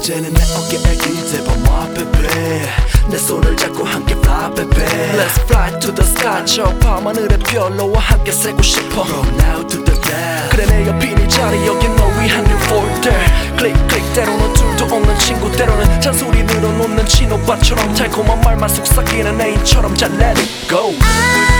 이제는 내 어깨에 기대봐 my baby 내 손을 잡고 함께 fly baby Let's fly to the sky 저 밤하늘의 별로와 함께 새고 싶어 Go now to the day 그래 내 옆이 네 자리 여긴 너 위한 new folder 클릭 클릭 때로는 둘도 없는 친구 때로는 잔소리 늘어놓는 친오빠처럼 달콤한 말만 속삭이는 애인처럼 자 let it go